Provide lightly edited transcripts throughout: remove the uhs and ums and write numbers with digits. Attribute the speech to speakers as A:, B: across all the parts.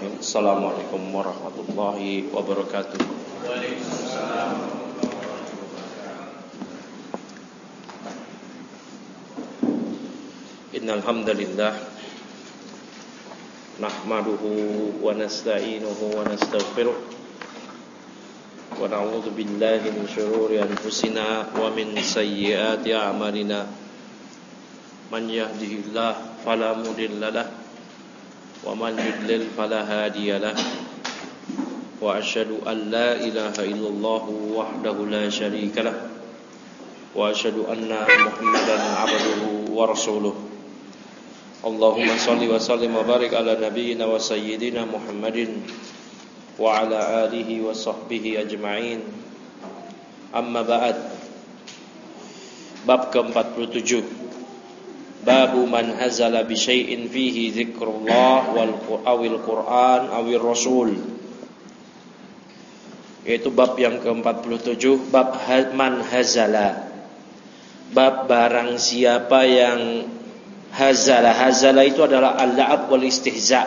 A: Bismillahirrahmanirrahim. Assalamualaikum warahmatullahi wabarakatuh.
B: Waalaikumsalam.
A: Innal hamdalillah nahmaduhu wa nasta'inuhu wa nastaghfiruh wa na'udzu billahi min shururi anfusina wa min sayyiati a'malina. Man yahdihillahu fala mudilla lahu wa man yudlil fala hadiya lahu. Wa asyhadu an la ilaha illallah wahdahu la syarika lahu wa asyhadu anna Muhammadan abduhu wa rasuluh. Allahumma shalli wa sallim wa barik ala nabiyyina wa sayyidina Muhammadin wa ala alihi wa sahbihi ajma'in. Amma ba'd. Bab ke-47. Babu man hazala bi syai'in fihi dzikrullah awil Qur'an awil Rasul. Yaitu bab yang ke-47, bab man hazala. Bab barang siapa yang hazala. Hazala itu adalah al-la'ab wal istihza.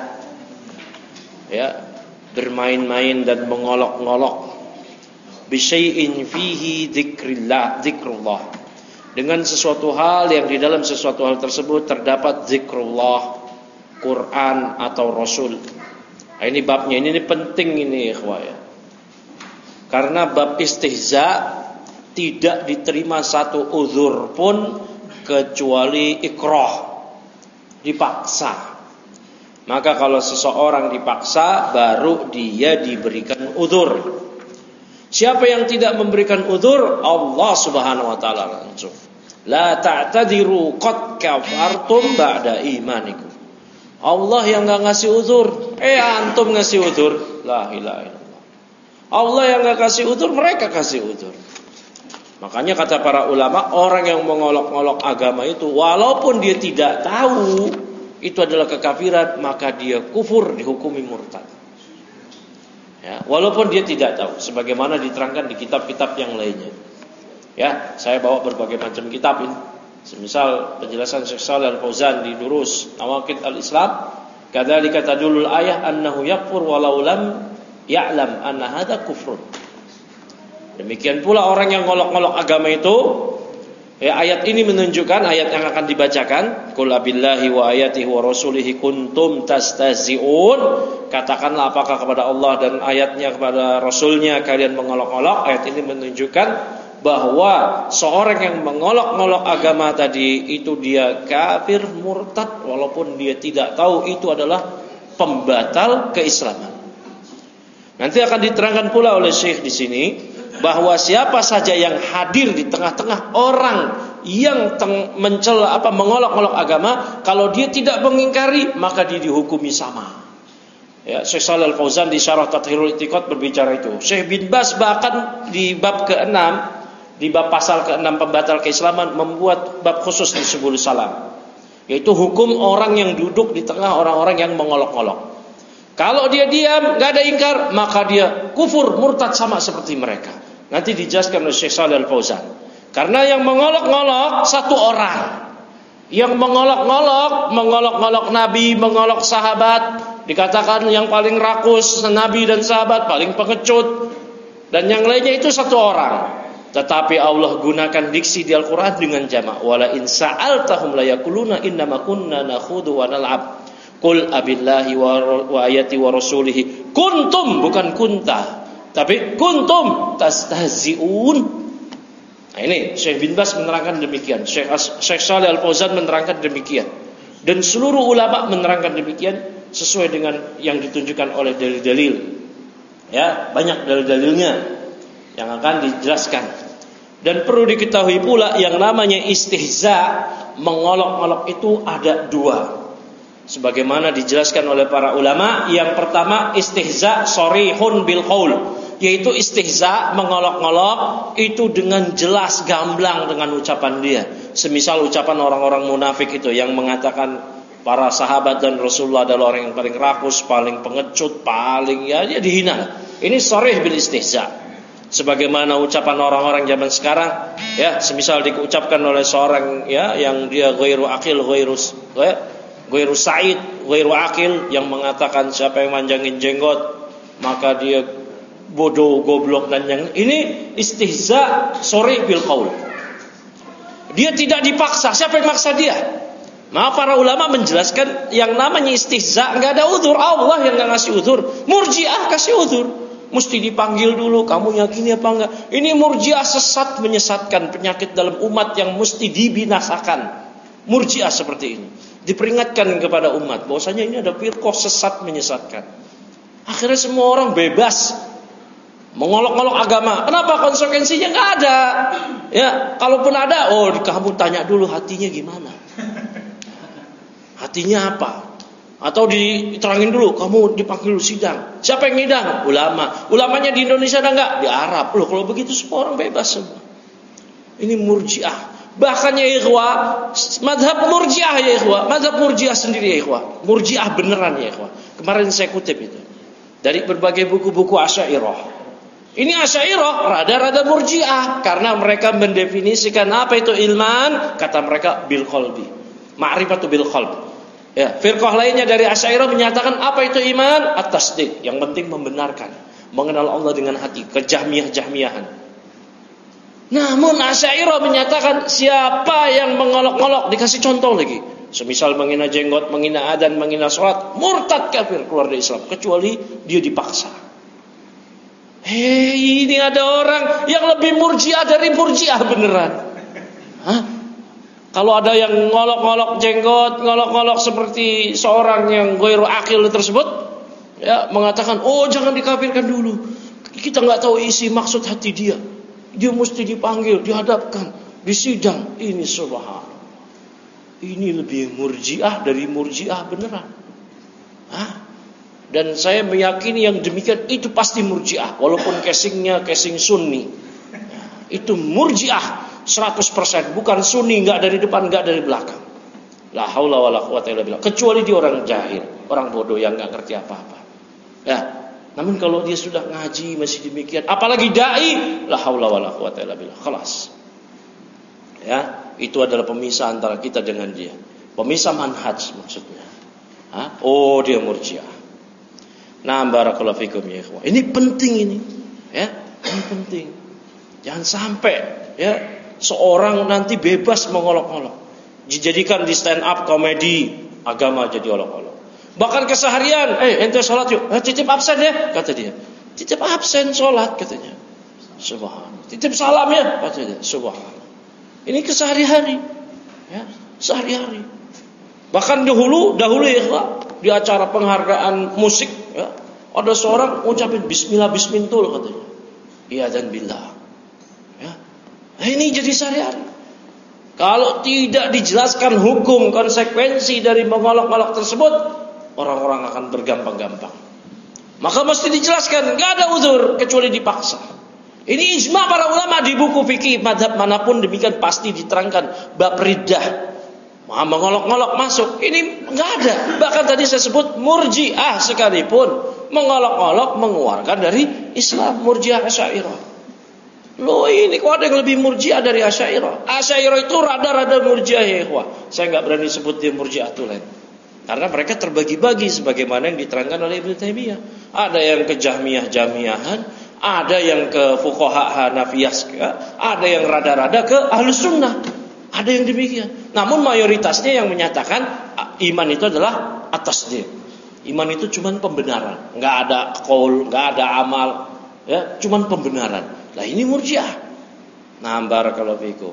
A: Ya, bermain-main dan mengolok-ngolok. Bi syai'in fihi dzikrullah. Dengan sesuatu hal yang di dalam sesuatu hal tersebut terdapat zikrullah, Quran atau Rasul. Nah, ini babnya, ini penting ini ikhwah ya. Karena bab istihza tidak diterima satu uzur pun kecuali ikrah, dipaksa. Maka kalau seseorang dipaksa baru dia diberikan uzur. Siapa yang tidak memberikan uzur, Allah Subhanahu wa taala langsung. La ta'tadiru qad kafartum ba'da imanikum. Allah yang enggak ngasih uzur, antum ngasih uzur. La ilaha illallah. Allah yang enggak kasih uzur, mereka kasih uzur. Makanya kata para ulama, orang yang mengolok-olok agama itu walaupun dia tidak tahu itu adalah kekafiran, maka dia kufur, dihukumi murtad. Ya, walaupun dia tidak tahu, sebagaimana diterangkan di kitab-kitab yang lainnya. Ya, saya bawa berbagai macam kitab ini. Semisal penjelasan Syekh Shalih Al-Fauzan di Durus Nawaqid Al-Islam, kadzalika tadulul ayah annahu yakfur walau lam ya'lam anna hadza kufrun. Demikian pula orang yang ngolok-ngolok agama itu, ya, ayat ini menunjukkan, ayat yang akan dibacakan, qul abillahi wa ayatihi wa rasulihi kuntum tastahzi'un. Katakanlah apakah kepada Allah dan ayatnya kepada Rasulnya kalian mengolok-olok. Ayat ini menunjukkan bahwa seorang yang mengolok-ngolok agama tadi itu dia kafir murtad walaupun dia tidak tahu itu adalah pembatal keislaman. Nanti akan diterangkan pula oleh Syekh di sini bahwa siapa saja yang hadir di tengah-tengah orang yang mencela mengolok-olok agama, kalau dia tidak mengingkari maka dia dihukumi sama. Ya, Syekh Shalih Al-Fauzan di Syarah Tathhirul I'tiqad berbicara itu. Syekh bin Baz bahkan di bab ke-6, di bab pasal ke-6 pembatal keislaman membuat bab khusus di Subulus Salam, yaitu hukum orang yang duduk di tengah orang-orang yang mengolok-olok. Kalau dia diam, enggak ada ingkar, maka dia kufur, murtad sama seperti mereka. Nanti dijelaskan oleh Syekh Shalih Al-Fauzan. Karena yang mengolok-ngolok satu orang. Yang mengolok-ngolok Nabi, mengolok sahabat, dikatakan yang paling rakus Nabi dan sahabat, paling pengecut, dan yang lainnya itu satu orang. Tetapi Allah gunakan diksi di Al-Quran dengan jamak. Wala in sa'altahum la yaquluna innama kunna nakhudu wa nal'ab. Qul abillahi wa ayati wa rasulihi kuntum, bukan kunta, tapi kuntum tastahzi'un. Nah, ini Syekh bin Baz menerangkan demikian, Syekh Shalih Al-Fauzan menerangkan demikian, dan seluruh ulama menerangkan demikian sesuai dengan yang ditunjukkan oleh dalil-dalil. Ya, banyak dalil-dalilnya yang akan dijelaskan. Dan perlu diketahui pula yang namanya istihza, mengolok-olok itu ada dua. Sebagaimana dijelaskan oleh para ulama, yang pertama istihza sharihun bil qaul, yaitu istihza mengolok-ngolok itu dengan jelas gamblang dengan ucapan dia. Semisal ucapan orang-orang munafik itu yang mengatakan para sahabat dan Rasulullah adalah orang yang paling rakus, paling pengecut, paling dia dihina. Ini sharih bil istihza. Sebagaimana ucapan orang-orang zaman sekarang, ya, semisal diucapkan oleh seorang ya yang dia ghairu aqil, ghairu sa'id, ghairu akil, yang mengatakan siapa yang manjangin jenggot maka dia bodoh, goblok, dan yang ini istihza sharih bil qaul. Dia tidak dipaksa. Siapa yang maksa dia? Maka para ulama menjelaskan yang namanya istihza enggak ada uzur. Allah yang enggak ngasih uzur. Murji'ah kasih uzur. Mesti dipanggil dulu, kamu yakini apa enggak? Ini Murji'ah sesat, menyesatkan, penyakit dalam umat yang mesti dibinasakan. Murji'ah seperti ini diperingatkan kepada umat bahwasanya ini ada firqah sesat, menyesatkan. Akhirnya semua orang bebas mengolok-olok agama. Kenapa? Konsekuensinya enggak ada. Ya, kalaupun ada, kamu tanya dulu hatinya gimana? Hatinya apa? Atau diterangin dulu, kamu dipanggil sidang. Siapa yang ngidang? Ulama. Ulamanya di Indonesia ada enggak? Di Arab. Loh, kalau begitu semua orang bebas semua. Ini Murji'ah. Bahkan ya ikhwah, mazhab Murji'ah ya ikhwah, mazhab Murji'ah sendiri ya ikhwah. Murji'ah beneran ya ikhwah. Kemarin saya kutip itu dari berbagai buku-buku Asy'ariyah. Ini Asy'ariyah rada-rada Murji'ah karena mereka mendefinisikan apa itu ilman, kata mereka bil qalbi. Ma'rifatu bil qalb. Ya, firqah lainnya dari Asy'ariyah menyatakan apa itu iman? At-tasdiq, yang penting membenarkan, mengenal Allah dengan hati, kejahmiyah-jahmiyahan. Namun Asy'ariyah menyatakan siapa yang mengolok-olok, dikasih contoh lagi. Semisal menghina jenggot, menghina adzan, menghina salat, murtad kafir, keluar dari Islam kecuali dia dipaksa. Ini ada orang yang lebih Murji'ah dari Murji'ah beneran. Hah? Kalau ada yang ngolok-ngolok jenggot, ngolok-ngolok seperti seorang yang ghairu akil tersebut, ya mengatakan, jangan dikafirkan dulu. Kita enggak tahu isi maksud hati dia. Dia mesti dipanggil, dihadapkan, disidang. Ini subhanallah. Ini lebih Murji'ah dari Murji'ah beneran. Dan saya meyakini yang demikian itu pasti Murji'ah, walaupun casingnya casing Sunni. Itu Murji'ah 100%, bukan Sunni, enggak dari depan, enggak dari belakang. La haula wala quwata illa billah. Kecuali dia orang jahil, orang bodoh yang enggak ngerti apa-apa. Ya. Namun kalau dia sudah ngaji masih demikian, apalagi dai, la haula wala quwata illa billah. Khalas. Ya, itu adalah pemisah antara kita dengan dia. Pemisah manhaj maksudnya. Dia Murji'ah. Nah, barakallahu fikum ya ikhwah. Ini penting ini. Ya, ini penting. Jangan sampai ya seorang nanti bebas mengolok-olok. Dijadikan di stand up komedi agama jadi olok-olok. Bahkan keseharian, ente sholat yuk, titip absen ya, kata dia. Titip absen sholat katanya. Subhanallah. Titip salam ya, kata dia. Subhanallah. Ini kesehari-hari, ya, sehari-hari. Bahkan dahulu ya, di acara penghargaan musik, ya, ada seorang ucapin Bismillah Bismintul katanya. Iya dan billah. Ya, ini jadi sehari-hari. Kalau tidak dijelaskan hukum konsekuensi dari mengolok-olok tersebut, orang-orang akan bergampang-gampang. Maka mesti dijelaskan, enggak ada uzur kecuali dipaksa. Ini ijma para ulama di buku fikih mazhab manapun demikian pasti diterangkan bab riddah. Mengolok-olok masuk, ini enggak ada. Bahkan tadi saya sebut Murji'ah sekalipun mengolok-olok mengeluarkan dari Islam. Murji'ah Asy'ariyah. Loh, ini kok ada yang lebih Murji'ah dari Asy'ariyah? Asy'ariyah itu rada-rada Murji'ah ya ikhwah. Saya enggak berani sebut dia Murji'ah tulen. Karena mereka terbagi-bagi sebagaimana yang diterangkan oleh Ibnu Taimiyah. Ada yang ke Jahmiyah-Jahmiyahan, ada yang ke fuqaha Hanafiyah, ada yang rada-rada ke Ahlus Sunnah. Ada yang demikian. Namun mayoritasnya yang menyatakan iman itu adalah at-tasdiq. Iman itu cuma pembenaran, enggak ada qaul, enggak ada amal, ya, cuma pembenaran. Lah ini Murji'ah. Nah, barakallahu fikum.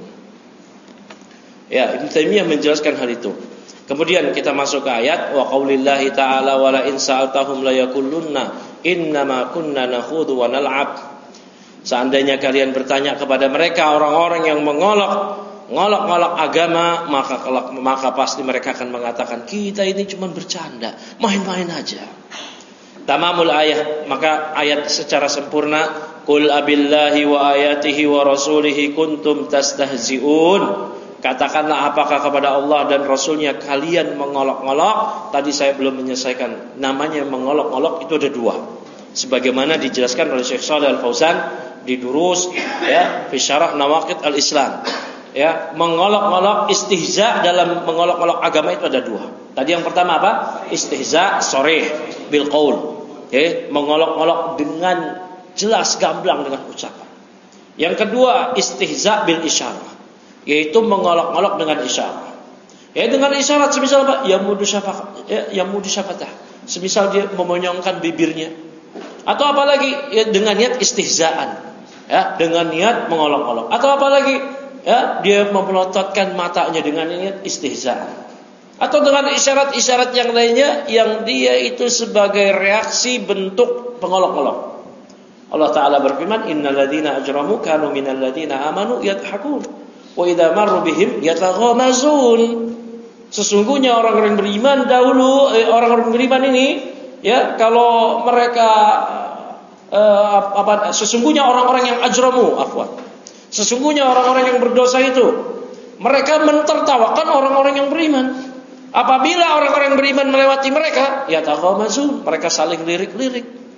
A: Ya, Ibnu Taimiyah menjelaskan hal itu. Kemudian kita masuk ke ayat wa qaulillahi ta'ala wa la in sa'altahum la yaqullunna innama kunna nakhudhu wa nal'ab. Seandainya kalian bertanya kepada mereka orang-orang yang ngolok-ngolok agama, maka pasti mereka akan mengatakan kita ini cuma bercanda, main-main aja. Tamamul ayat, maka ayat secara sempurna, qul abillahi wa ayatihi wa rasulihi kuntum tastahzi'un. Katakanlah apakah kepada Allah dan Rasulnya kalian mengolok-olok. Tadi saya belum menyelesaikan. Namanya mengolok-olok itu ada dua, sebagaimana dijelaskan oleh Syekh Shalih Al-Fauzan di Durus ya fi Syarah Nawaqid Al-Islam. Ya, mengolok-olok istihza dalam mengolok-olok agama itu ada dua. Tadi yang pertama apa? Istihza sharih bil qaul. Mengolok-olok dengan jelas gamblang dengan ucapan. Yang kedua, istihza bil isyarah, yaitu mengolok-olok dengan isyarat. Dengan isyarat semisal apa? Yamudu syafatah. Semisal dia memonyongkan bibirnya. Atau apalagi dengan niat istihzaan. Dengan niat mengolok-olok. Atau apalagi dia memelototkan matanya dengan niat istihzaan. Atau dengan isyarat-isyarat yang lainnya yang dia itu sebagai reaksi bentuk pengolok-olok. Allah Ta'ala berfirman, innal ladzina ajramu kanu minal ladzina amanu yadhakun wa idza marru bihim yataghamazun. Sesungguhnya orang-orang beriman dahulu, orang-orang beriman ini kalau mereka sesungguhnya orang-orang yang ajramu, sesungguhnya orang-orang yang berdosa itu mereka mentertawakan orang-orang yang beriman. Apabila orang-orang yang beriman melewati mereka, yataghamazun, mereka saling lirik-lirik,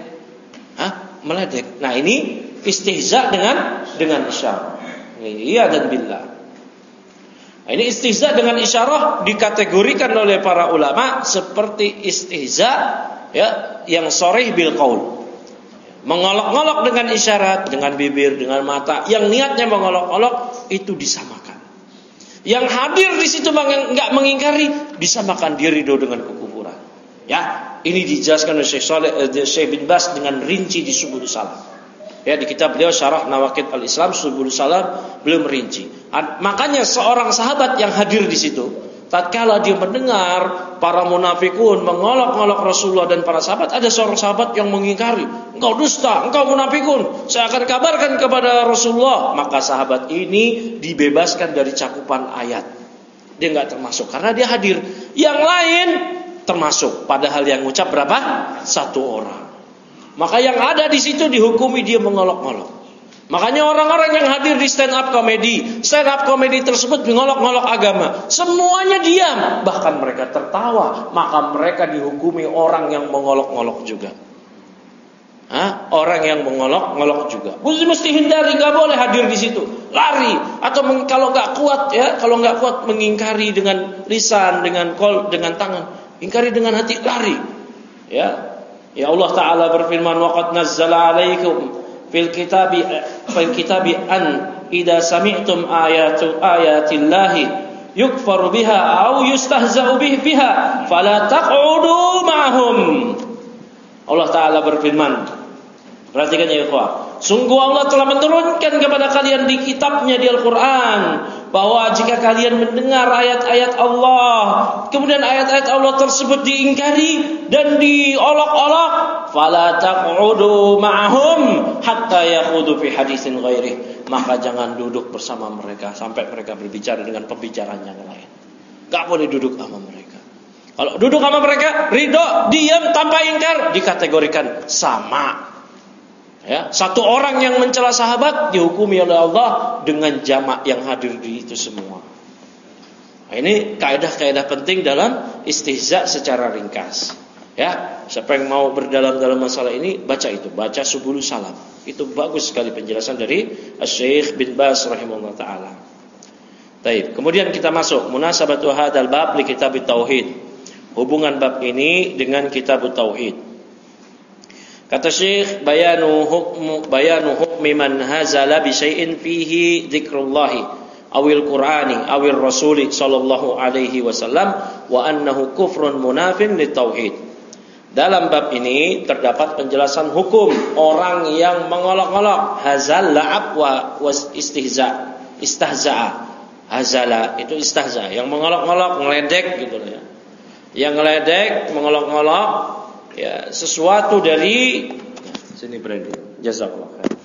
A: meledek. Nah, ini istihza dengan isyarat. Iya dan billah. Nah, ini istihza dengan isyarah dikategorikan oleh para ulama seperti istihza yang sharih bil qaul. Mengolok-olok dengan isyarat, dengan bibir, dengan mata, yang niatnya mengolok-olok itu disamakan. Yang hadir di situ enggak mengingkari, disamakan dia ridho dengan kekufuran. Ini dijelaskan oleh Syekh bin Bas dengan rinci di Subul Salam. Di kitab beliau Syarah Nawaqid al-Islam Subul Salam beliau merinci. Makanya seorang sahabat yang hadir di situ, tatkala dia mendengar para munafikun mengolok-olok Rasulullah dan para sahabat, ada seorang sahabat yang mengingkari, engkau dusta, engkau munafikun, saya akan kabarkan kepada Rasulullah. Maka sahabat ini dibebaskan dari cakupan ayat. Dia enggak termasuk karena dia hadir. Yang lain termasuk, padahal yang ngucap berapa? 1 orang. Maka yang ada di situ dihukumi dia mengolok-olok. Makanya orang-orang yang hadir di stand up comedy tersebut mengolok-olok agama, semuanya diam, bahkan mereka tertawa, maka mereka dihukumi orang yang mengolok-olok juga. Orang yang mengolok-olok juga. Mesti hindari, nggak boleh hadir di situ, lari atau kalau nggak kuat mengingkari dengan lisan, dengan kol, dengan tangan. Ingkari dengan hati, lari. Ya Allah Ta'ala berfirman, waqad nazzala 'alaikum fil kitabi an idza sami'tum ayatillahi yukfaru biha aw yustahza'u biha fala taq'udu ma'hum. Allah Ta'ala berfirman, perhatikan ya ikhwah, sungguh Allah telah menurunkan kepada kalian di kitabnya, di Al-Quran, bahwa jika kalian mendengar ayat-ayat Allah, kemudian ayat-ayat Allah tersebut diingkari dan diolok-olok, fala taq'udu ma'hum hatta yakhudu fi haditsin ghairi, maka jangan duduk bersama mereka sampai mereka berbicara dengan pembicaraan yang lain. Gak boleh duduk sama mereka. Kalau duduk sama mereka, ridho, diam tanpa ingkar, dikategorikan sama. 1 orang yang mencela sahabat dihukumi oleh Allah dengan jamak yang hadir di itu semua. Nah, ini kaidah-kaidah penting dalam istihza secara ringkas. Siapa yang mau berdalam-dalam masalah ini, baca itu, baca Subul Salam. Itu bagus sekali penjelasan dari Syekh bin Bas rahimahullah taala. Baik, kemudian kita masuk munasabatu hadzal bab li kitab tauhid. Hubungan bab ini dengan kitab tauhid. Kata Syekh, bayanu hukmi man hazala bi syai'in fihi dzikrullahi awil qur'ani awil rasuli sallallahu alaihi wasallam wa annahu kufrun munafin li tauhid. Dalam bab ini terdapat penjelasan hukum orang yang mengolok-olok, hazal la'ab wa istihza'a. Hazala itu istihza, yang mengolok-olok, ngeledek gitu ya. Yang ngeledek, mengolok-olok sesuatu dari sini berarti jazakallahu khair.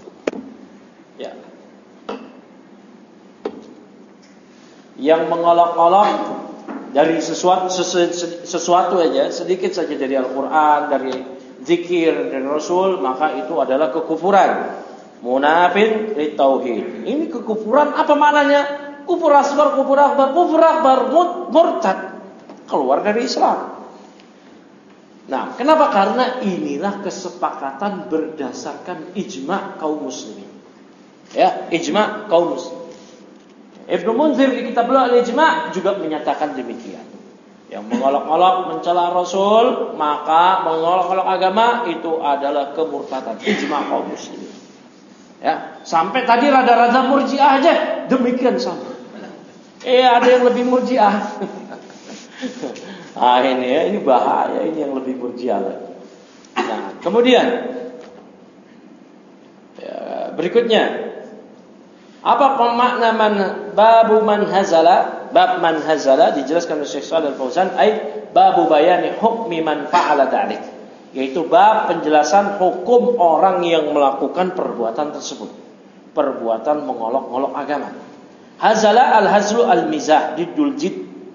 A: Yang mengolok-olok dari sesuatu aja, sedikit saja dari Al-Qur'an, dari zikir, dari Rasul, maka itu adalah kekufuran. Munafin li tauhid. Ini kekufuran apa maknanya? Kufur asghar, kufur akbar, murtad, keluar dari Islam. Nah, kenapa? Karena inilah kesepakatan berdasarkan ijma' kaum muslimin. Ijma' kaum muslimin. Ibnu Munzir di kitab beliau Al-Ijma' juga menyatakan demikian. Yang mengolok-olok mencela Rasul, maka mengolok-olok agama itu adalah kemurtadan. Ijma' kaum muslimin. Ya, sampai tadi rada-rada murji'ah aja demikian sama. Ada yang lebih murji'ah. Ini bahaya, ini yang lebih murji'ah. Nah, kemudian berikutnya, apa pemakna babu man hazala? Bab man hazala dijelaskan oleh Syekh Shalih Al-Fauzan, babu bayani hukmi man fa'ala dzalik, yaitu bab penjelasan hukum orang yang melakukan perbuatan tersebut, perbuatan mengolok-olok agama. Hazala al-hazlu al-mizah didul jid.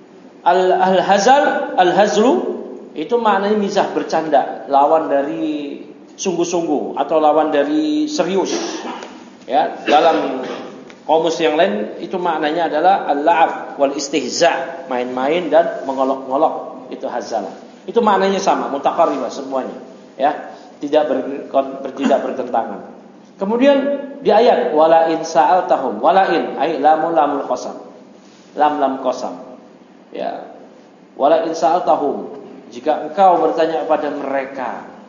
A: Al-hazlu itu maknanya mizah, bercanda, lawan dari sungguh-sungguh atau lawan dari serius. Ya, dalam kamus yang lain itu maknanya adalah al-la'ab wal istihza, main-main dan mengolok-olok, itu hazala. Itu maknanya sama, mutaqarribah semuanya, ya, tidak bertentangan. Kemudian di ayat wala in sa'altahum, wala in ay lamul qasam. Lam qasam. Ya. Wala in sa'altahum, jika engkau bertanya kepada mereka.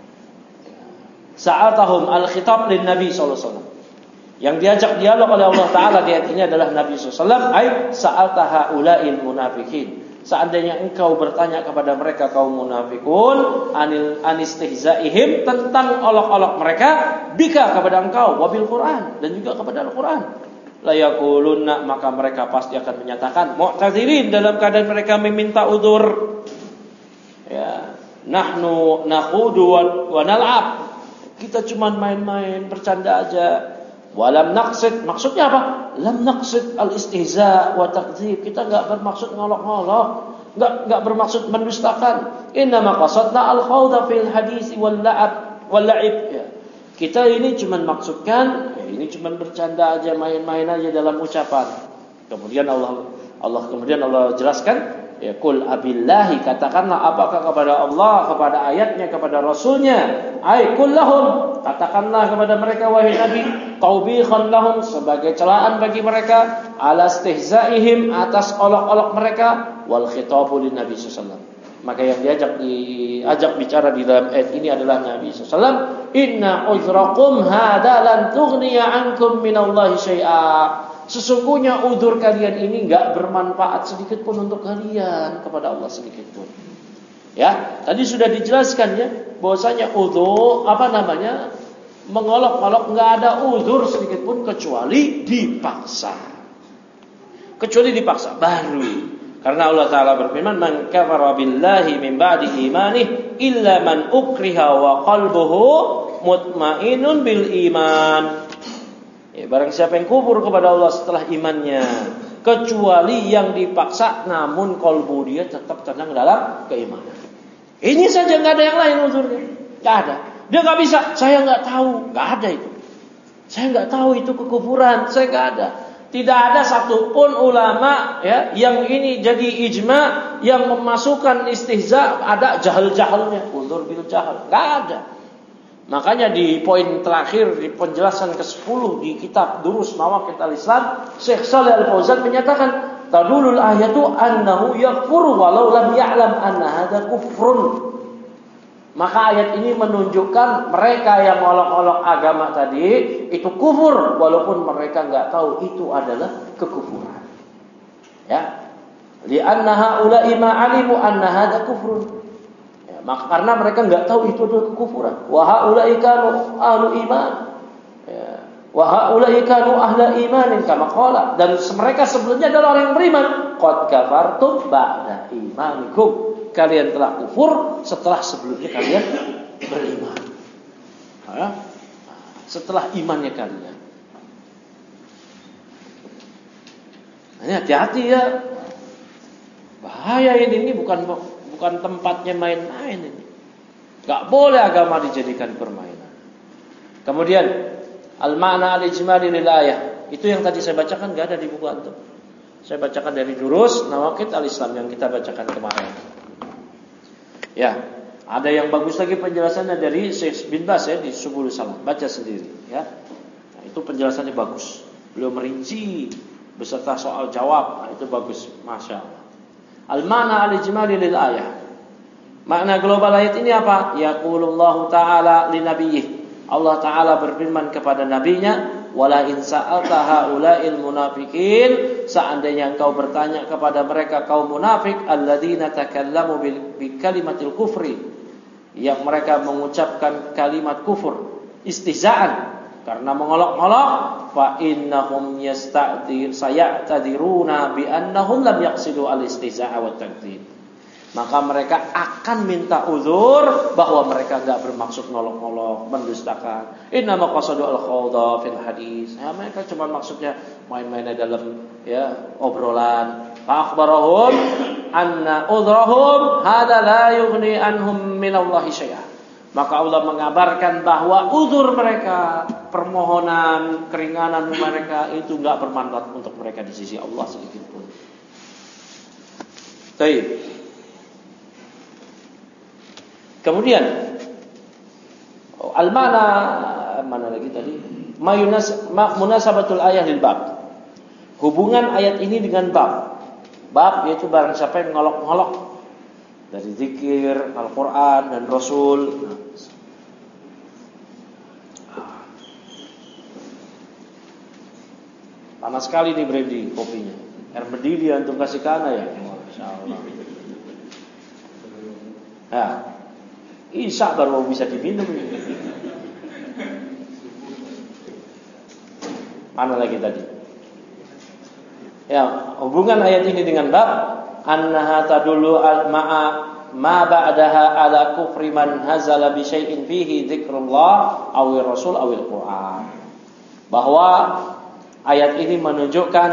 A: Sa'altahum al-khitab lin Nabi sallallahu alaihi wasallam. Yang diajak dialog oleh Allah Ta'ala di ayat ini adalah Nabi SAW. Sa'alta ha'ula'il munafikin. Seandainya engkau bertanya kepada mereka kaum munafikun, anistihzaihim, tentang olok-olok mereka, bika kepada engkau, wabil Quran, dan juga kepada Al-Quran, layakulunna, maka mereka pasti akan menyatakan mu'tadzirin, dalam keadaan mereka meminta udzur. Ya, nahnu nakhudu wa nal'ab. Kita cuma main-main, bercanda aja. Walam naqsid, maksudnya apa? Lam naqsid al-istihza wa takdzib. Kita enggak bermaksud ngolok-ngolok, enggak bermaksud mendustakan. Innama qasadna al-khawda fil hadis wal la'ib. Ya. Kita ini cuma maksudkan, ini cuma bercanda aja, main-main aja dalam ucapan. Kemudian Allah jelaskan, ya, qul abillahi, katakanlah apakah kepada Allah, kepada ayatnya, kepada rasulnya. Qul lahum, katakanlah kepada mereka wahai Nabi, taubihan lahum, sebagai celaan bagi mereka, ala istihzaihim, atas olok-olok mereka, wal khitabu lin Nabi sallallahu alaihi wasallam. Maka yang diajak bicara di dalam ayat ini adalah Nabi sallallahu alaihi wasallam. Inna uzrakum hadza lan tughniya ankum minallahi syai'a. Sesungguhnya udzur kalian ini enggak bermanfaat sedikit pun untuk kalian kepada Allah, sedikit pun. Ya, tadi sudah dijelaskan ya, bahwasanya udzur mengolok-olok enggak ada udzur sedikit pun kecuali dipaksa. Kecuali dipaksa baru. Karena Allah Ta'ala berfirman, man kafara billahi min ba'di imanih illa man ukriha wa qalbuhu mutmainun bil iman. Ya, barang siapa yang kufur kepada Allah setelah imannya, kecuali yang dipaksa namun kalbu dia tetap tenang dalam keimanan. Ini saja, nggak ada yang lain uzurnya, nggak ada. Dia nggak bisa, saya nggak tahu, nggak ada itu. Saya nggak tahu itu kekufuran, saya nggak ada. Tidak ada satupun ulama ya yang ini jadi ijma yang memasukkan istihza ada jahal-jahalnya, uzur bil jahal, nggak ada. Makanya di poin terakhir di penjelasan ke-10 di kitab Durus Nawaqid al-Islam, Syekh Shalih Al-Fauzan menyatakan tadulul ayatu annahu yakfuru walau lam ya'lam anna hadza kufrun. Maka ayat ini menunjukkan mereka yang ngolok-olok agama tadi itu kufur walaupun mereka enggak tahu itu adalah kekufuran. Ya. Li'anna haula'i ma 'alimu anna hadza kufrun. Maka karena mereka enggak tahu itu adalah kekufuran. Wa haula'i kanu ahlu iman. Ya. Wa haula'i kanu ahla imanin kama qala, dan mereka sebelumnya adalah orang yang beriman. Qad kafartum ba'da imanikum. Kalian telah kufur setelah sebelumnya kalian beriman. Ya. Setelah imannya kalian. Ini hati-hati ya. Bahaya ini bukan tempatnya main-main ini. Enggak boleh agama dijadikan permainan. Kemudian al-ma'na al-ijmali lil ayah. Itu yang tadi saya bacakan enggak ada di buku antum. Saya bacakan dari Durus Nawaqid al-Islam yang kita bacakan kemarin. Ya, ada yang bagus lagi penjelasannya dari Syekh bin Baz ya di Subul Salam. Baca sendiri ya. Nah, itu penjelasannya bagus. Beliau merinci beserta soal jawab. Nah, itu bagus, Masya Allah. Al-ma'na al-ijmali lil ayah. Makna global ayat ini apa? Yaqulullahu ta'ala li nabiyyih. Allah Ta'ala berfirman kepada nabinya, wala in sa'alta haula'il munafiqin, seandainya engkau bertanya kepada mereka kaum munafik, alladzina takallamu bi kalimatil kufri, yang mereka mengucapkan kalimat kufur istihzaan karena mengolok-olok, fa innahum sayatadiruna bi annahum lam yaqsidu al-istihza'a wat takdzib. Maka mereka akan minta uzur bahwa mereka enggak bermaksud nolok-nolok, mendustakan. Innama qasadu al-khawda fil hadis. Ya, mereka cuma maksudnya main-mainnya dalam obrolan. Fa akhbarahum anna udhrahum hada la yughni anhum minallahi syai'a. Maka Allah mengabarkan bahwa uzur mereka, permohonan, keringanan mereka itu enggak bermanfaat untuk mereka di sisi Allah sedikit pun. Baik. Kemudian mana lagi tadi? Munasabatul ayat lil bab. Hubungan ayat ini dengan bab. Bab yaitu barang siapa yang ngolok-ngolok dari zikir, Al-Qur'an dan Rasul. Panas sekali nih brandy kopinya. Air mendidih antum kasih ke ana ya. Masyaallah. Nah, Isya baru bisa diminum. Mana lagi tadi? Ya, hubungan ayat ini dengan bab annaha tadullu ma ba'daha ala kufri man hazala bi syai'in fihi dzikrullah aw rasul aw al-Qur'an. Bahwa ayat ini menunjukkan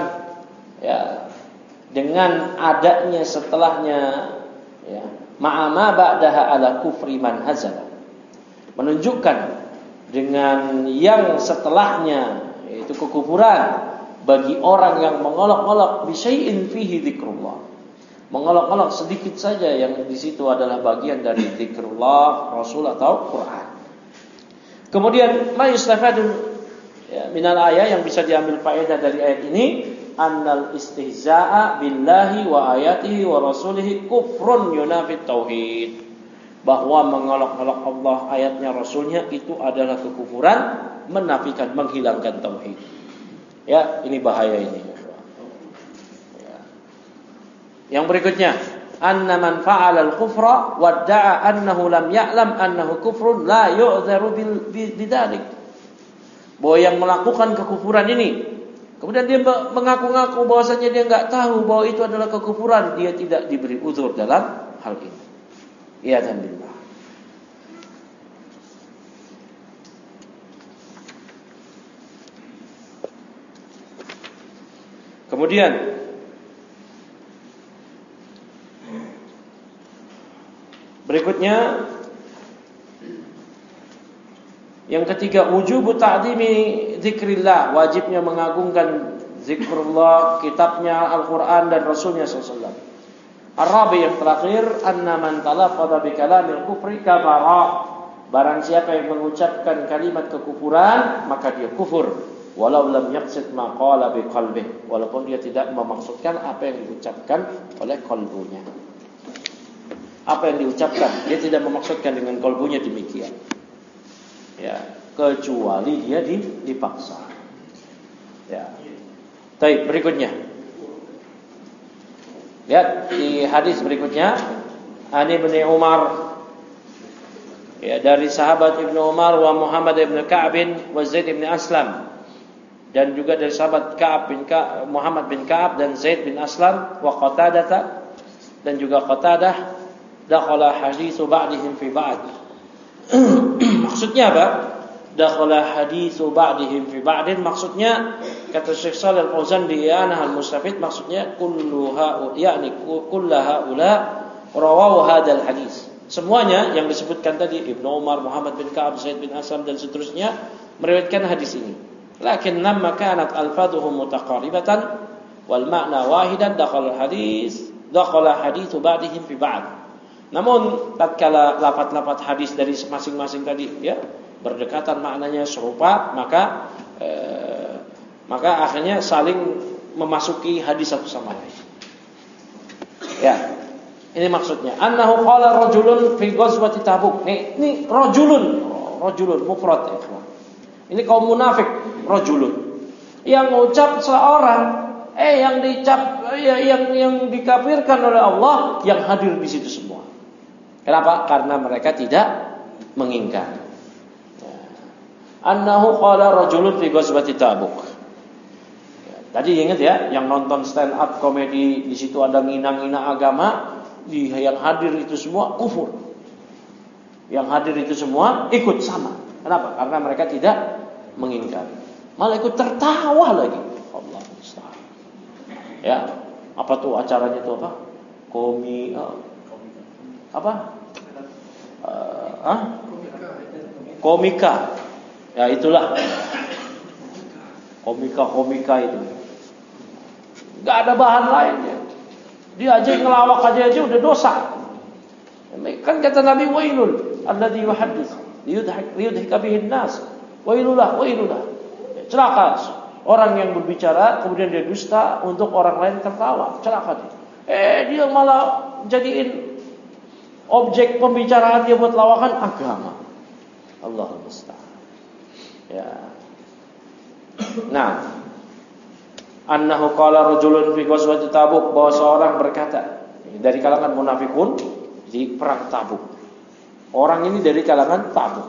A: dengan adanya setelahnya ma'ama ba'daha ala kufri man hazala, menunjukkan dengan yang setelahnya yaitu kekufuran bagi orang yang mengolok-olok bi syai'in fihi dzikrullah, mengolok-olok sedikit saja yang di situ adalah bagian dari dzikrullah, Rasul atau Quran. Kemudian ma yustafadu minal ayat, yang bisa diambil faedah dari ayat ini, annal istihza'a billahi wa ayatihi wa rasulihi kufrun yunafit tauhid. Bahwa mengolok-olok Allah, ayatnya, Rasulnya itu adalah kekufuran, menafikan, menghilangkan tauhid. Ya, ini bahaya ini. Ya. Yang berikutnya, anna man fa'ala al-kufra wa da'a annahu lam ya'lam annahu kufrun la yu'dharu bidzalik. Bahwa yang melakukan kekufuran ini, kemudian dia mengaku-ngaku bahwasanya dia enggak tahu bahwa itu adalah kekufuran, dia tidak diberi uzur dalam hal ini. Ya alhamdulillah. Kemudian berikutnya yang ketiga, wujubu ta'zimi zikrillah, wajibnya mengagungkan zikrullah, kitabnya Al-Qur'an dan Rasulnya SAW. Ar-rabi, yang terakhir, anna man talafadha bi kalamil kufri kafara. Barang siapa yang mengucapkan kalimat kekufuran, maka dia kufur, walau lam yaqsid ma qala bi qalbih, walaupun dia tidak memaksudkan apa yang diucapkan oleh qalbunya. Apa yang diucapkan, dia tidak memaksudkan dengan qalbunya demikian. Ya, kecuali dia dipaksa. Ya. Baik, berikutnya. Lihat di hadis berikutnya, Ani bin Umar, ya, dari sahabat Ibnu Umar wa Muhammad bin Ka'ab wa Zaid bin Aslam, dan juga dari sahabat Muhammad bin Ka'ab dan Zaid bin Aslam, wa Qatadah, dan juga Qatadah, dakhala haditsu ba'dihim fi ba'd. Maksudnya apa? Dakhala haditsu ba'dihim fi ba'din, maksudnya kata Syekh Shalih Al-Fauzan di I'anah Al-Mustafid, maksudnya kullu haula rawahu hadzal hadis. Semuanya yang disebutkan tadi, Ibnu Umar, Muhammad bin Ka'ab, Zaid bin Aslam dan seterusnya, meriwayatkan hadis ini. Lakin lamma kanat alfaduhum mutaqaribatan wal ma'na wahidan dakhala haditsu ba'dihim fi ba'd. Namun tatkala lafaz-lafaz hadis dari masing-masing tadi berdekatan maknanya, serupa, maka akhirnya saling memasuki hadis satu sama lain. Ya. Ini maksudnya. Annahu qala rajulun fi ghazwati Tabuk. Ini rajulun mufrad ya. Ini kaum munafik, rajulun. Yang ngucap seorang yang dicap yang dikafirkan oleh Allah yang hadir di situ semua. Kenapa? Karena mereka tidak mengingkari. Annahu qala rajulun fi ghazwati Tabuk. Tadi ingat ya, yang nonton stand up komedi di situ ada ngina-ngina agama, yang hadir itu semua kufur. Yang hadir itu semua ikut sama. Kenapa? Karena mereka tidak mengingkari. Malah ikut tertawa lagi. Allah musta'an. Ya, apa tuh acaranya itu apa? Komika. Ya itulah. Komika itu. Gak ada bahan lainnya. Dia aja ngelawak aja udah dosa. Kan kata Nabi wailul alladzi yuhaddits liyudhika bihin nas. Wailulah. Celaka orang yang berbicara kemudian dia dusta untuk orang lain tertawa. Celaka dia. Dia malah jadiin objek pembicaraan dia buat lawakan agama. Allahumma musta'an. Ya. Nah, annahu qala rajulun fi ghazwati Tabuk, bahwa seorang berkata dari kalangan munafikun di perang Tabuk. Orang ini dari kalangan Tabuk.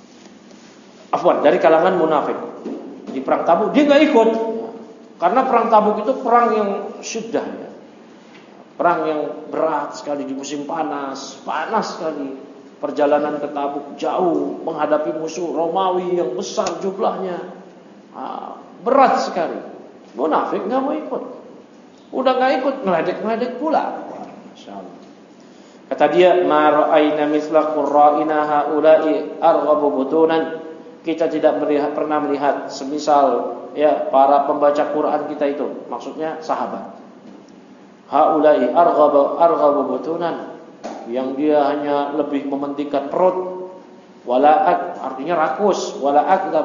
A: Dari kalangan munafik. Di perang Tabuk dia enggak ikut. Karena perang Tabuk itu perang yang syiddah ya. Perang yang berat sekali di musim panas sekali. Perjalanan ke Tabuk jauh menghadapi musuh Romawi yang besar jumlahnya. Berat sekali. Munafik enggak mau ikut. Udah enggak ikut, ngeledek pula. Masyaallah. Kata dia, "Ma ra'ayna mithla qurra'ina haula'i arghabu butunan." Kita tidak pernah melihat semisal ya para pembaca Quran kita itu, maksudnya sahabat. Haula'i arghabu butunan, yang dia hanya lebih mementingkan perut, artinya rakus, wala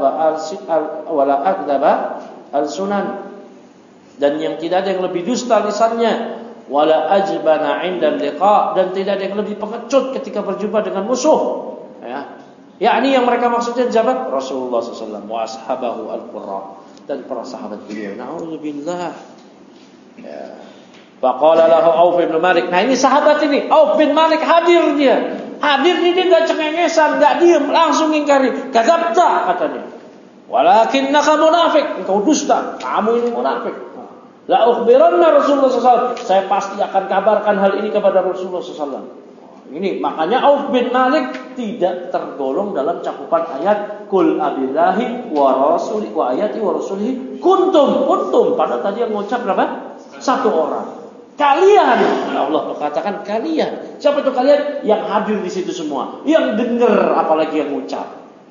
A: akdzaba al-sunan, dan yang tidak ada yang lebih dusta lisannya, wala ajbana 'inda liqa, dan tidak ada yang lebih pengecut ketika berjumpa dengan musuh. Ya. Yakni yang mereka maksudnya jabat Rasulullah SAW wa ashabahu al-qurra, dan para sahabat beliau. Na'udzubillah. Ya. Faqala lahu Auf bin Malik. Nah ini sahabat ini, Auf bin Malik hadir dia. Hadir ini dia enggak cengengesan, enggak diam, langsung ingkari. Kadzabta katanya. Walakinnaka munafik, engkau dusta, kamu ini munafik. La ukhbiranna Rasulullah SAW, saya pasti akan kabarkan hal ini kepada Rasulullah SAW. Ini makanya Auf bin Malik tidak tergolong dalam cakupan ayat Qul abillahi wa rasuli wa ayati wa rasulihi kuntum. Padahal tadi yang ngucap berapa? Satu orang. Kalian, Allah berkatakan kalian. Siapa itu kalian? Yang hadir di situ semua, yang dengar, apalagi yang ngucap.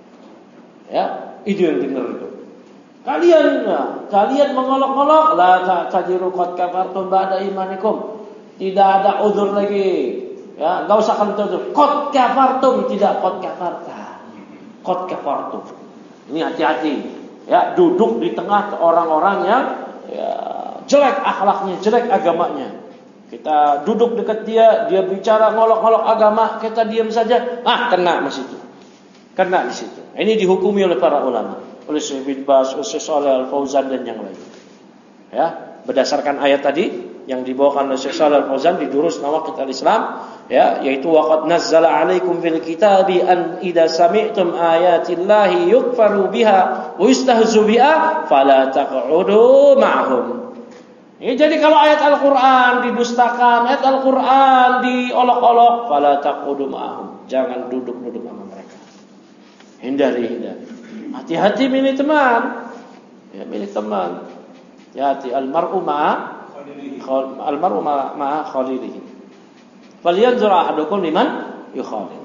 A: Ya, itu yang dengar itu. Kalian mengolok-olok, la tajiru qad kafartum ba'da imanikum. Tidak ada udzur lagi. Ya, enggak usah kalian udzur. Qad kafartum, tidak qad kafarta. Qad kafartum. Ini hati-hati. Ya, duduk di tengah orang-orang yang jelek akhlaknya, jelek agamanya. Kita duduk dekat dia bicara ngolok-ngolok agama, kita diam saja. Kena di situ. Ini dihukumi oleh para ulama, oleh Syekh bin Baz, Syekh Shalih Al-Fauzan dan yang lain. Ya, berdasarkan ayat tadi yang dibawakan oleh Syekh Shalih Al-Fauzan di Durus Nawaqidh Al-Islam, ya, yaitu waqad nazzala 'alaikum fil kitabi an idza sami'tum ayatillahi yukfaru biha wa yustahzu biha fala taq'udu ma'hum. Jadi kalau ayat Al-Quran didustakan, ayat Al-Quran diolok-olok, fala taqudu ma'ahum, jangan duduk-duduk sama mereka. Hindari. Hati-hati milih teman. Ya, milih teman. Ya, hati almar'u ma'a khalilihi. Falyanzur ahadukum liman yukhalil.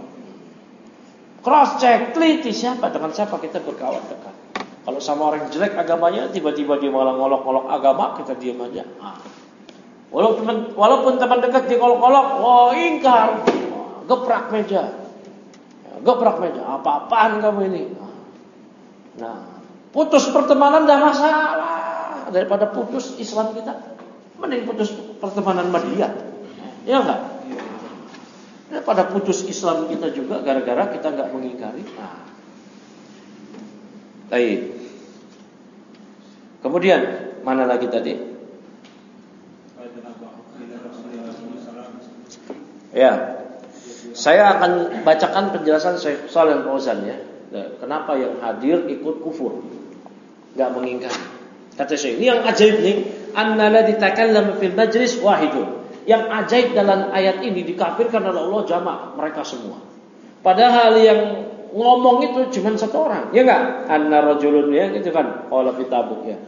A: Cross check, teliti dengan siapa kita berkawan dekat. Kalau sama orang jelek agamanya, tiba-tiba dia malah ngolok-ngolok agama, kita diam aja. Walaupun teman dekat dia ngolok-ngolok, ingkar, geprak meja. Apa-apaan kamu ini? Nah, putus pertemanan dah masalah daripada putus Islam kita. Mending putus pertemanan sama dia. Ya enggak? Pada putus Islam kita juga gara-gara kita enggak mengingkari. Nah. Baik. Kemudian mana lagi tadi? Ya. Saya akan bacakan penjelasan Syekh Shalih Al-Fauzan ya. Kenapa yang hadir ikut kufur? Enggak mengingkari. Kata Syekh, ini yang ajaib nih, annala ditakallama fil majlis wahidun. Yang ajaib dalam ayat ini dikafirkan oleh Allah jamak mereka semua. Padahal yang ngomong itu cuma satu orang, ya enggak? Anna rajulun ya gitu kan. Qala fi Tabuk ya.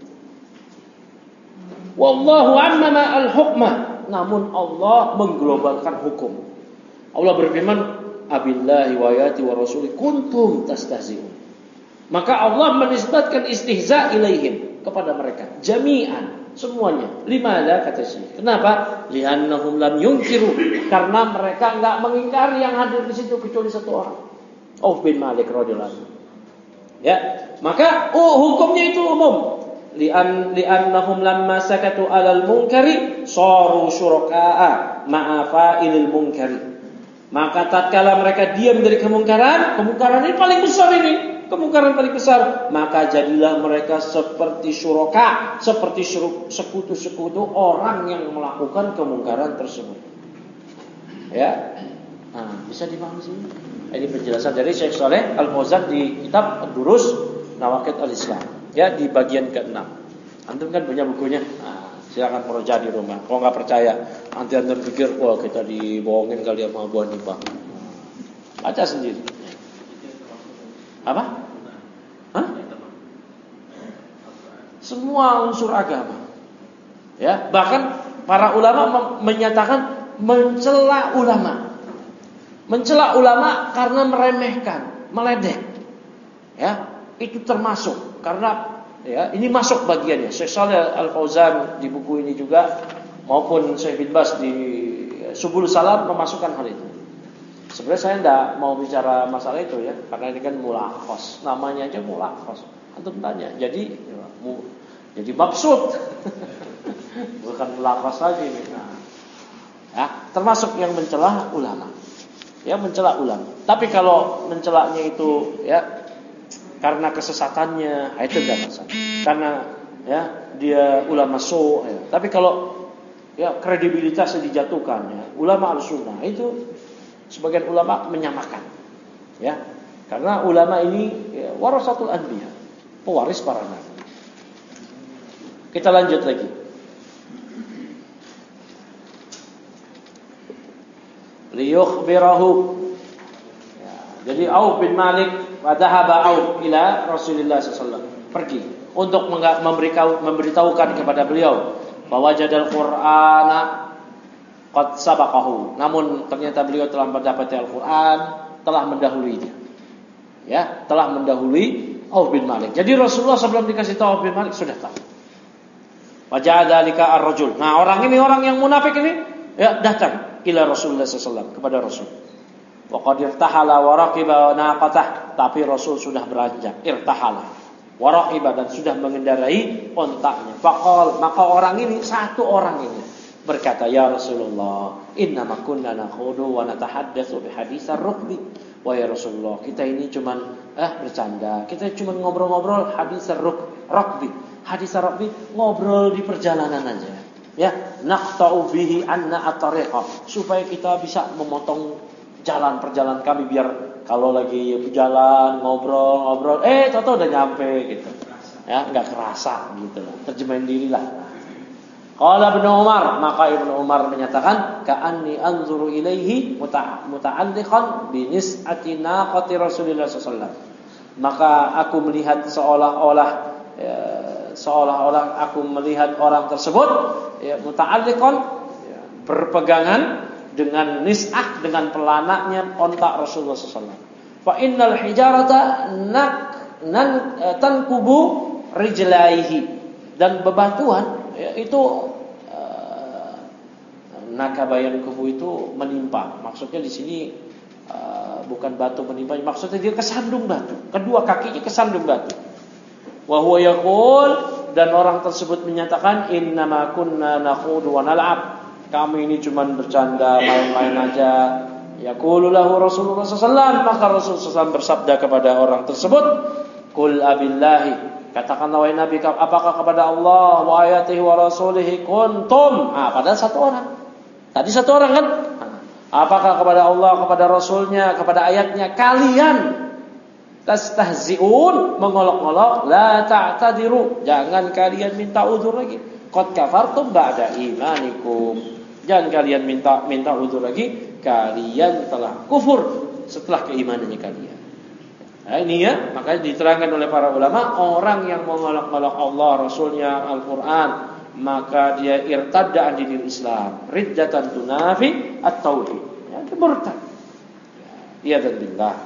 A: Wallahu ammama al-hukmah. Namun Allah mengglobalkan hukum. Allah berfirman, "Abillahi wa ayati wa rasuli kuntum tastahzi'un." Maka Allah menisbatkan istihza ilaihim kepada mereka jami'an, semuanya. Limada kata Syekh. Kenapa? Li'annahum lam yunkiru, karena mereka enggak mengingkari yang hadir di situ kecuali satu orang. Auf bin Malik radhiyallahu anhu. Ya, maka hukumnya itu umum. Li'annahum lamma sakatu 'alal munkari saru syuraka'a ma'a fa'ilil munkari. Maka tatkala mereka diam dari kemungkaran ini paling besar ini, kemungkaran paling besar, maka jadilah mereka seperti syuraka, seperti sekutu-sekutu orang yang melakukan kemungkaran tersebut. Ya. Nah, bisa dipahami sini. Ini penjelasan dari Syekh Shalih Al-Fauzan di kitab Ad-Durus Nawaqid Al-Islam. Ya, di bagian ke-6. Antum kan punya bukunya. Nah, silakan murojaah di rumah. Kalau nggak percaya, nanti antum pikir, wah kita dibohongin kali sama Abu Hanifah. Baca sendiri. Apa? Hah? Semua unsur agama. Ya, bahkan para ulama menyatakan mencela ulama. Mencela ulama karena meremehkan, meledek. Ya, itu termasuk karena ya, ini masuk bagiannya. Syekh Shalih Al-Fauzan di buku ini juga maupun Syekh bin Baz di Subul Salam memasukkan hal itu. Sebenarnya saya tidak mau bicara masalah itu ya, karena ini kan mulakhos, namanya aja mulakhos. Antum tanya, jadi maksud, bukan mulakhos lagi nih. Nah, ya, termasuk yang mencela ulama, ya mencela ulama. Tapi kalau mencelanya itu ya karena kesesatannya, itu tidak masalah. Karena ya dia ulama ya. Tapi kalau ya kredibilitasnya dijatuhkan, ya, ulama al-sunnah itu sebagian ulama menyamakan, ya, karena ulama ini ya, warasatul anbiya, pewaris para nabi. Kita lanjut lagi. Liyukhbirahu. Ya, jadi Auf bin Malik wadahaba Auf ila Rasulullah SAW, pergi untuk memberitahukan kepada beliau bahwa jadal Qur'ana qad sabaqahu. Namun ternyata beliau telah mendapati Al-Quran, telah mendahului dia. Ya, telah mendahului Auf bin Malik. Jadi Rasulullah sebelum dikasih tahu Auf bin Malik sudah tahu. Wajah dzalika ar-rajul. Nah, orang yang munafik ini ya datang ila Rasulullah SAW, kepada Rasul. Wa qad irtahala wa raqiba naqatah. Tapi Rasul sudah beranjak, irtahala wa raqiba, dan sudah mengendarai ontaknya. Faqal, maka orang ini, satu orang ini berkata, ya Rasulullah, innama kunna nakhudu wa natahaddatsu bihadits ar-rukbi. Wahai Rasulullah, kita ini cuman bercanda. Kita cuman ngobrol-ngobrol hadits ar-rukbi. Hadits ar-rukbi, ngobrol di perjalanan aja. Ya, naqta'u bihi anna at-tariqa, supaya kita bisa memotong perjalanan kami, biar kalau lagi jalan ngobrol, tahu udah nyampe gitu. Ya, enggak kerasa gitu. Terjemahin dirilah. Qala Ibnu Umar, maka Ibnu Umar menyatakan, ka'anni anzuru ilaihi muta'alliqan bi nis'ati naqati Rasulullah sallallahu. Maka aku melihat seolah-olah aku melihat orang tersebut ya, muta'alliqan, ya, berpegangan dengan nis'ah, dengan pelanaknya ontak Rasulullah sallallahu. Fa innal hijarata tankubu rijlaihi, dan bebatuan ya, itu nakabayan kubu itu menimpa. Maksudnya di sini bukan batu menimpa, maksudnya dia kesandung batu. Kedua kakinya kesandung batu. Wa huwa yaqul, dan orang tersebut menyatakan innama kunna nakhudu wa nal'ab, kami ini cuma bercanda, main-main aja. Yaqulu lahu Rasulullah SAW, maka Rasulullah SAW bersabda kepada orang tersebut, Qul abillahi, katakanlah wahai Nabi, apakah kepada Allah wa ayatihi wa rasulihi kuntum? Padahal satu orang. Tadi satu orang kan? Apakah kepada Allah, kepada Rasulnya, kepada ayatnya kalian tastahzi'un, mengolok-olok, la ta'tadiru, jangan kalian minta udzur lagi. Qad kafartum ba'da imanikum, jangan kalian minta udzur lagi, kalian telah kufur setelah keimanannya kalian. Nah, ini ya, makanya diterangkan oleh para ulama, orang yang mengolok-olok Allah, Rasulnya, Al-Quran, maka dia irtadda an dinil Islam, riddatan tunafi at-tauhid. Ya, dia murtad. Ya, dan billah.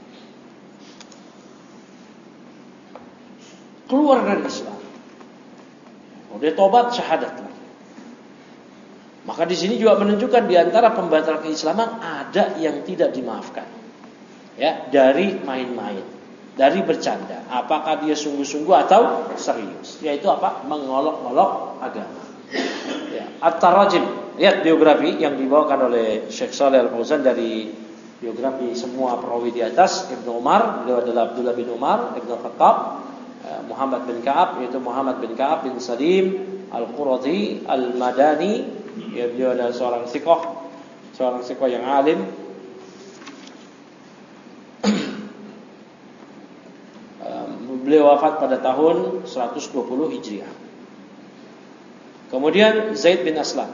A: Keluar dari Islam. Dia tobat, syahadat lagi. Maka di sini juga menunjukkan di antara pembatal keislaman ada yang tidak dimaafkan. Ya, dari main-main, dari bercanda. Apakah dia sungguh-sungguh atau serius? Yaitu apa? Mengolok-olok agama. Ya, At-Tarajim. Lihat biografi yang dibawakan oleh Syekh Shalih Al-Fauzan dari biografi semua perawi di atas. Ibnu Umar, beliau adalah Abdullah bin Umar, Ibnu Khattab, Muhammad bin Ka'ab, yaitu Muhammad bin Ka'ab bin Salim Al-Quradi Al-Madani. Ya, beliau adalah seorang thiqah yang alim. Beliau wafat pada tahun 120 Hijriah. Kemudian Zaid bin Aslam.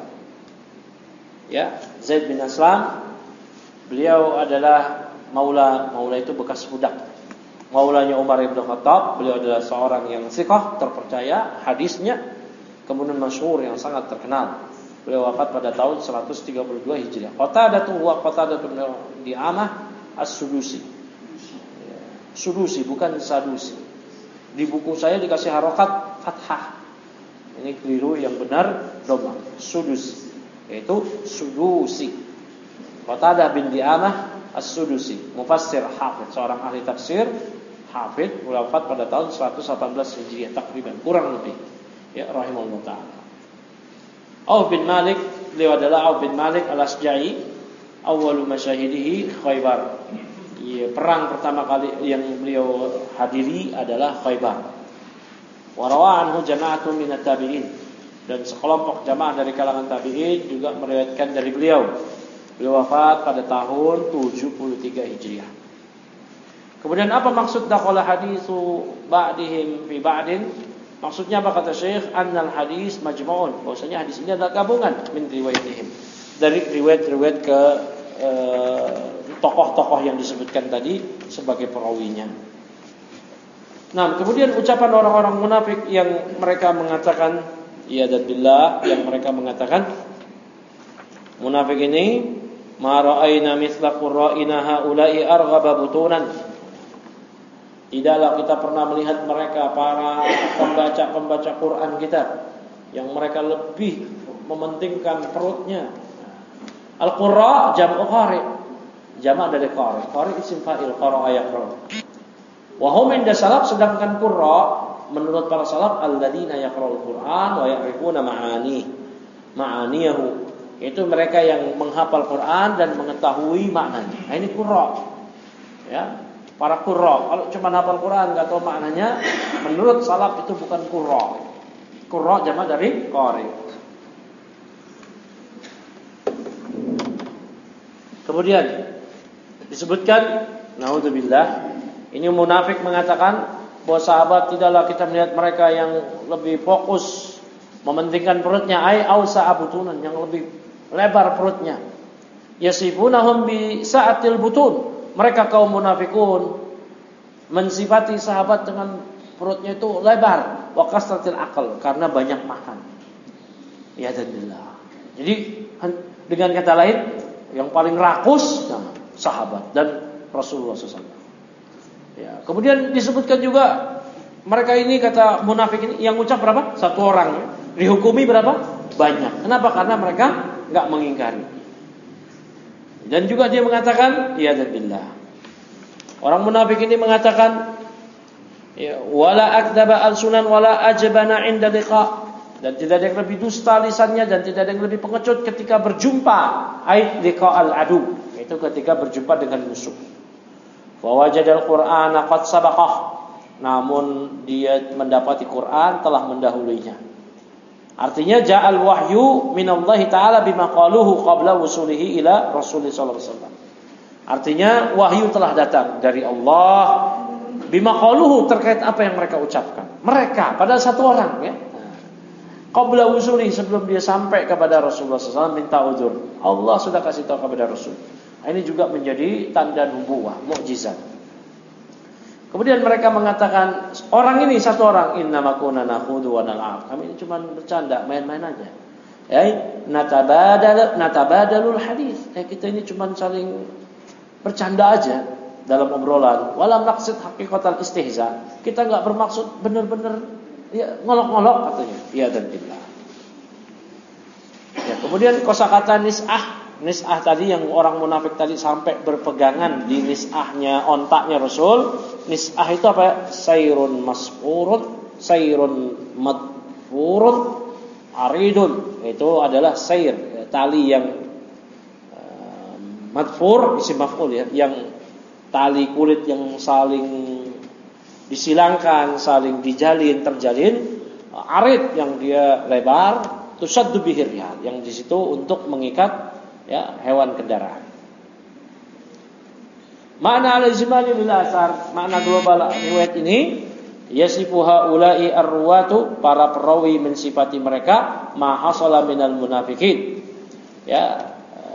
A: Ya, Zaid bin Aslam, beliau adalah maula itu bekas budak. Maulanya Umar bin Khattab, beliau adalah seorang yang thiqah, terpercaya hadisnya, kemudian masyhur yang sangat terkenal. Beliau wafat pada tahun 132 Hijriah. Qatadah bin Di'amah As-Sudusi. Sudusi bukan Sadusi. Di buku saya dikasih harokat fathah. Ini keliru, yang benar dhamma. Sudusi, yaitu Sudusi. Qatadah bin Di'amah As-Sudusi, mufassir hafidh, seorang ahli tafsir hafidh, wafat pada tahun 118 Hijriah takriban, kurang lebih. Ya, rahimahullah ta'ala. Auf bin Malik, beliau adalah Auf bin Malik Al-Asja'i, awwalu masyahidihi Khaybar. Ya, perang pertama kali yang beliau hadiri adalah Khaybar. Wa rawa anhu jama'atun minat tabi'in, dan sekelompok jamaah dari kalangan tabi'in juga meriwayatkan dari beliau. Beliau wafat pada tahun 73 Hijriah. Kemudian apa maksud dakhala haditsu ba'dihim fi ba'din? Maksudnya apa kata Syekh? Annal hadis majmu'un. Bahwasanya hadis ini adalah gabungan min riwayatihim, dari riwayat-riwayat ke tokoh-tokoh yang disebutkan tadi sebagai perawinya. Nah, kemudian ucapan orang-orang munafik yang mereka mengatakan ya dan billah, yang mereka mengatakan munafik ini ma ra'ayna mithla qurra'ina haula'i arghaba butunan. Tidaklah kita pernah melihat mereka, para pembaca Quran kita, yang mereka lebih mementingkan perutnya. Al-Qurra jam'u qari, jamak dari qari. Qari isim fa'il, qara'a yaqra. Wa hum inda salaf, sedangkan qurra menurut para salaf alladzina yaqra'ul Qur'an wa ya'rifuna ma'aniyahu. Itu mereka yang menghafal Quran dan mengetahui maknanya. Nah, ini qurra. Ya, para qurra. Kalau cuma hafal Quran enggak tahu maknanya, menurut salaf itu bukan qurra. Qurra jamak dari qari. Kemudian disebutkan, naudzubillah, ini munafik mengatakan bahwa sahabat tidaklah kita melihat mereka yang lebih fokus mementingkan perutnya, ai ausa abutunan, yang lebih lebar perutnya. Yasifunahum bi sa'atil butun. Mereka kaum munafikun mensifati sahabat dengan perutnya itu lebar, wa kasratil aql, karena banyak makan. Ya dalillah. Jadi dengan kata lain, yang paling rakus sahabat dan Rasulullah SAW. Ya, kemudian disebutkan juga mereka ini, kata munafik ini, yang ucap berapa? Satu orang, ya. Dihukumi berapa? Banyak. Kenapa? Karena mereka enggak mengingkari. Dan juga dia mengatakan, ya billah. Orang munafik ini mengatakan, ya, wala akdzaba al-sunan wala ajbana 'inda liqa. dan tidak ada yang lebih dusta lisannya, dan tidak ada yang lebih pengecut ketika berjumpa, ai liqa'al adu, itu ketika berjumpa dengan musuh. Wa wajadal Qur'ana qad sabaqah, namun dia mendapati Quran telah mendahulunya. Artinya ja'al wahyu minallahi ta'ala bima qaluhu qabla wusulihi ila Rasulullah sallallahu alaihi wasallam. Artinya wahyu telah datang dari Allah bima qaluhu, terkait apa yang mereka ucapkan. Mereka padahal satu orang, ya. Qabla wusuli, sebelum dia sampai kepada Rasulullah SAW minta uzur, Allah sudah kasih tahu kepada Rasul. Ini juga menjadi tanda nubuwah, mukjizat. Kemudian mereka mengatakan, orang ini satu orang, innama kunna nakhudu wa nal'ab, kami ini cuma bercanda, main-main aja. Natabadalul hadis. Kita ini cuma saling bercanda aja dalam obrolan. Walam naqsid haqiqatal istihza. Kita enggak bermaksud benar-benar ya, ngolok-ngolok katanya. Iya dan billah. Ya, kemudian kosakata nis'ah tadi yang orang munafik tadi sampai berpegangan di nis'ahnya, ontaknya Rasul. Nis'ah itu apa? Sayrun masfurun, sayrun madfurun, aridun. Itu adalah sayr, ya, tali yang madfur, isim maf'ul ya, yang tali kulit yang saling disilangkan, saling dijalin, terjalin. Arid yang dia lebar, tusaddu bihir ya, yang di situ untuk mengikat ya hewan kendaraan. Makna al-ijmali lil asar, makna global riwayat ini, yasifu haula'i arwatu, para perawi mensifati mereka, ma hasala minal munafikin. Ya,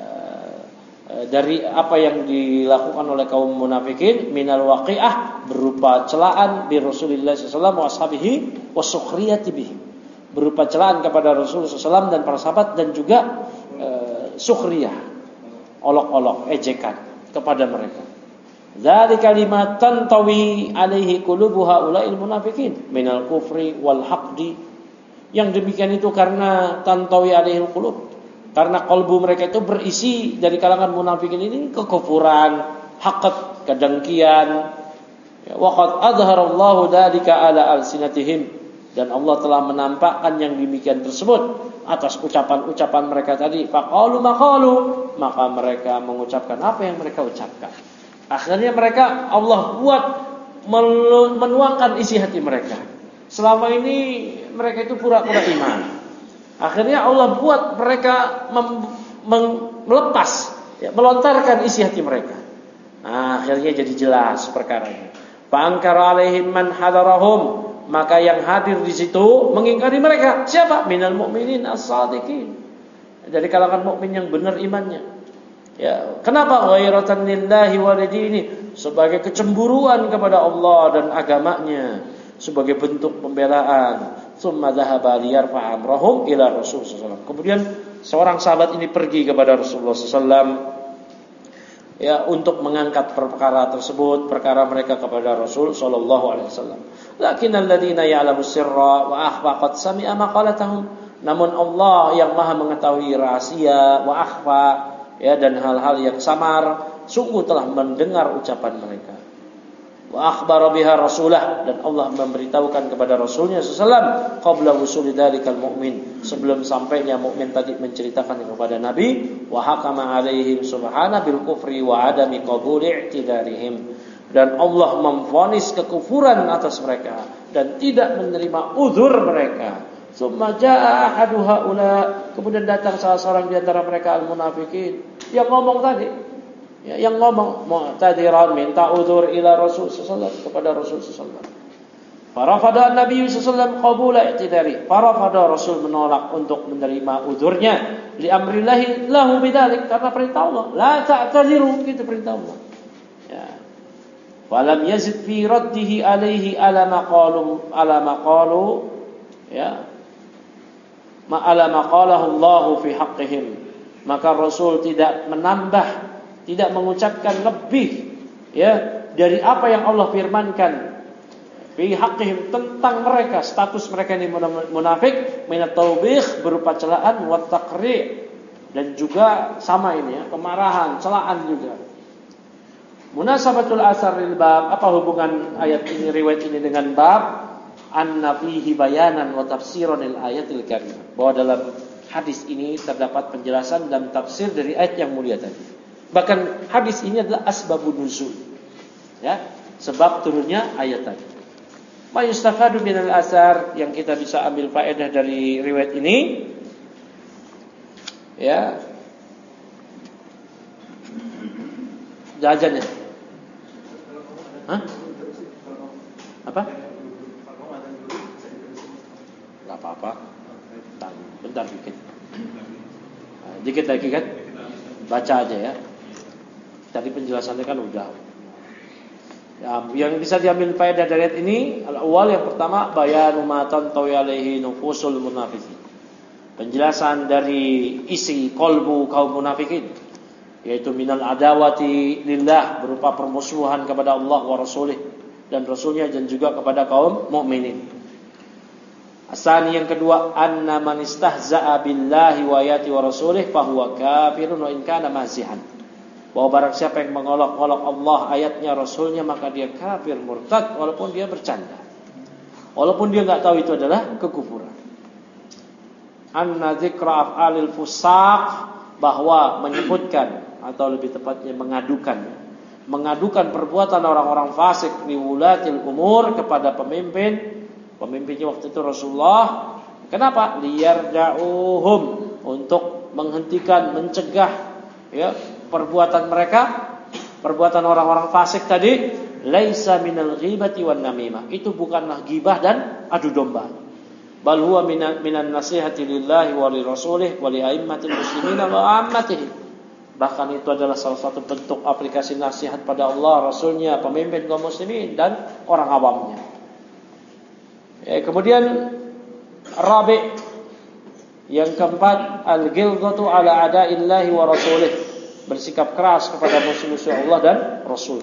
A: dari apa yang dilakukan oleh kaum munafikin minal waqi'ah, berupa celaan bi Rasulillah sallallahu alaihi wasallam wa ashabihi wa sukhriyati bihi, berupa celaan kepada Rasulullah SAW dan para sahabat, dan juga sukhriyah, olok-olok, ejekan kepada mereka. Dzalika kalimatan tawi alaihi qulubu haula'il munafikin minal kufri wal haqdi. Yang demikian itu karena tantawi alaihil qulub, karena kalbu mereka itu berisi dari kalangan munafikin ini kekufuran, haqd, kedengkian. Wa qad adharallahu dzalika ala alsinatihim, dan Allah telah menampakkan yang demikian tersebut atas ucapan-ucapan mereka tadi. Faqalu maqalu, maka mereka mengucapkan apa yang mereka ucapkan. Akhirnya mereka, Allah buat menuangkan isi hati mereka. Selama ini mereka itu pura-pura iman. Akhirnya Allah buat mereka melepas, ya, melontarkan isi hati mereka. Nah, akhirnya jadi jelas perkaranya. Fa'ankara alaihim man hadarahum, maka yang hadir di situ mengingkari mereka. Siapa? Minal mu'minin as-sadiqin, dari kalangan mukmin yang benar imannya. Ya, kenapa? Ghairatan lillahi wa lidini, sebagai kecemburuan kepada Allah dan agamanya, sebagai bentuk pembelaan. Tsumma dhahaba liyarfa amrahum ila Rasul sallallahu alaihi wasallam. Kemudian seorang sahabat ini pergi kepada Rasulullah sallallahu alaihi wasallam, ya, untuk mengangkat perkara tersebut, perkara mereka kepada Rasul sallallahu alaihi wasallam. Lakinnal ladzina ya'lamu sirra wa akhfa qad sami'a maqalatahum. Namun Allah yang Maha mengetahui rahasia, wa akhfa, ya, dan hal-hal yang samar, sungguh telah mendengar ucapan mereka. Wa akhbara biha rasulah, dan Allah memberitahukan kepada Rasulnya sallallahu qabla wusuli dzalikal mu'min, sebelum sampainya mukmin tadi menceritakan kepada Nabi. Wa hakama alaihim subhana bil kufri wa adami qabuli i'tidarihim, dan Allah memvonis kekufuran atas mereka dan tidak menerima uzur mereka. Tsumma jaa ahadu haula, kemudian datang salah seorang di antara mereka al-munafikin yang ngomong tadi, ya, yang ngomong mu'tadiran, minta uzur ila Rasul sallallahu alaihi wasallam, kepada Rasul sallallahu alaihi wasallam. Farafada Nabi sallallahu alaihi wasallam qabula i'tidari, farafada Rasul menolak untuk menerima uzurnya, li amrillahi lahu bidzalik, karena perintah Allah, la ta'taziru, itu perintah Allah. Ya. Walam yazid fi raddihi alaihi ala maqalu, ya, ala maqalahu Allah fi haqqihim, maka Rasul tidak menambah, tidak mengucapkan lebih, ya, dari apa yang Allah firmankan fi haqqihim, tentang mereka, status mereka ini munafik, minat taubih, berupa celaan, wa taqri', dan juga sama ini, ya, kemarahan, celaan juga. Munasabatul asar lil bab, apa hubungan ayat ini, riwayat ini dengan bab? anna fihi bayanan wa tafsiran al-ayatil karimah. Bahwa dalam hadis ini terdapat penjelasan dan tafsir dari ayat yang mulia tadi. Bahkan hadis ini adalah asbabun nuzul. Ya, sebab turunnya ayat tadi. Ma yustafadu minal asar, yang kita bisa ambil faedah dari riwayat ini. Ya. Jajannya. Hah? Apa? Gak apa-apa. Bentar dikit. Dikit lagi kan? Baca aja ya. Tadi penjelasannya kan udah. Ya, yang bisa diambil faedah dari ayat ini, al-awwal yang pertama bayanu ma tantawi alaihi nufusul munafiqin. Penjelasan dari isi kolbu kaum munafikin, yaitu minal adawati lillah, berupa permusuhan kepada Allah wa rasulih dan rasulnya, dan juga kepada kaum mukminin. Asani yang kedua, anna man istahza'a billahi wa ayati wa rasulih fahuwa kafirun wa in kana masihan. Bahwa barang siapa yang mengolok-olok Allah, ayatnya, rasulnya, maka dia kafir, murtad, walaupun dia bercanda, walaupun dia enggak tahu itu adalah kekufuran. Anna dzikra af'alil fusaq, bahwa menyebutkan atau lebih tepatnya mengadukan perbuatan orang-orang fasik li wulatil umur kepada pemimpinnya waktu itu Rasulullah. Kenapa? Liyarja'uhum, untuk menghentikan, mencegah ya perbuatan mereka, perbuatan orang-orang fasik tadi. Laisa minal ghibati wan namimah, itu bukanlah ghibah dan adu domba. Bal huwa minan nasihati lillahi wa li rasulih wa li aimmatil muslimina wa ammatih. Bahkan itu adalah salah satu bentuk aplikasi nasihat pada Allah, Rasulnya, pemimpin kaum muslimin, dan orang awamnya. Kemudian rabi, yang keempat, al-ghilzatu ala ada'illahi wa rasulih, bersikap keras kepada musuh-musuh Allah dan Rasul.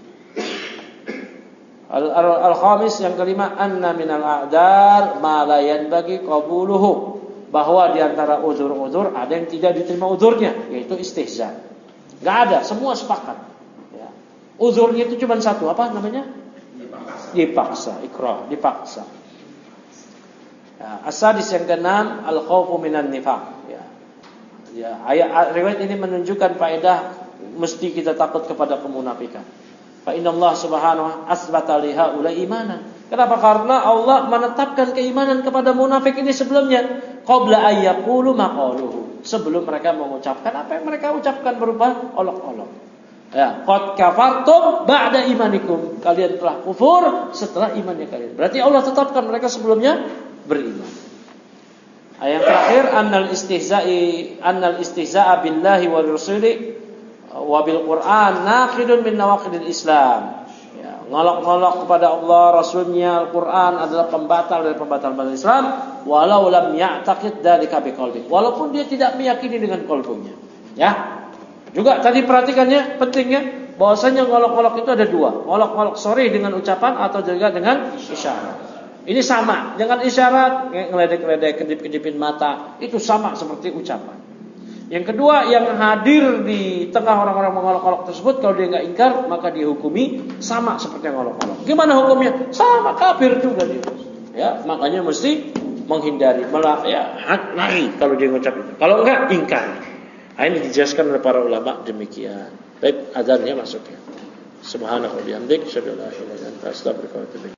A: Al-khamis, yang kelima, anna minal a'dar ma la yanbaghi qabuluhu, bahwa di antara uzur-uzur ada yang tidak diterima uzurnya, yaitu istihza. Enggak ada, semua sepakat. Ya. Uzurnya itu cuma satu, apa namanya? Dipaksa, ikrah, dipaksa. Ya, as-sadis yang keenam, al-khaufu minan nifaq. Ya, ayat riwayat ini menunjukkan faedah mesti kita takut kepada kemunafikan. Fa innallaha subhanahu asbata li haula imanan. Kenapa? Karena Allah menetapkan keimanan kepada munafik ini sebelumnya, qabla ayyaqulu maqaluhu, sebelum mereka mengucapkan apa yang mereka ucapkan berupa olok-olok. Ya, qad kafartum ba'da imanikum, kalian telah kufur setelah imannya kalian. Berarti Allah tetapkan mereka sebelumnya beriman. Yang terakhir, annal istihza'a billahi wa rasuli wa bil Qur'an naqidun min nawaqidil Islam. Ya, ngolok-ngolok kepada Allah, Rasulnya, Al-Qur'an adalah pembatal dari pembatal-pembatal Islam, walau lam ya'taqid dzalika biqalbi, walaupun dia tidak meyakini dengan qalbunya. Ya. Juga tadi perhatikannya, pentingnya bahwasanya ngolok-ngolok itu ada dua. Ngolok-ngolok sharih dengan ucapan atau juga dengan isyarat. Ini sama, dengan isyarat, ngeledek-ledek, kedip-kedipin mata, itu sama seperti ucapan. Yang kedua, yang hadir di tengah orang-orang mengolok-olok tersebut, kalau dia enggak ingkar, maka dihukumi sama seperti yang ngolok-olok. Gimana hukumnya? Sama, kafir juga dia. Ya, makanya mesti menghindari, lari kalau dia ngucap itu. Kalau enggak, ingkar. Nah, ini dijelaskan oleh para ulama demikian. Baik, azannya masuk ya. Subhanallah wa bihamdik, asyhadu an la ilaha illa anta, astaghfiruka wa atubu ilaik.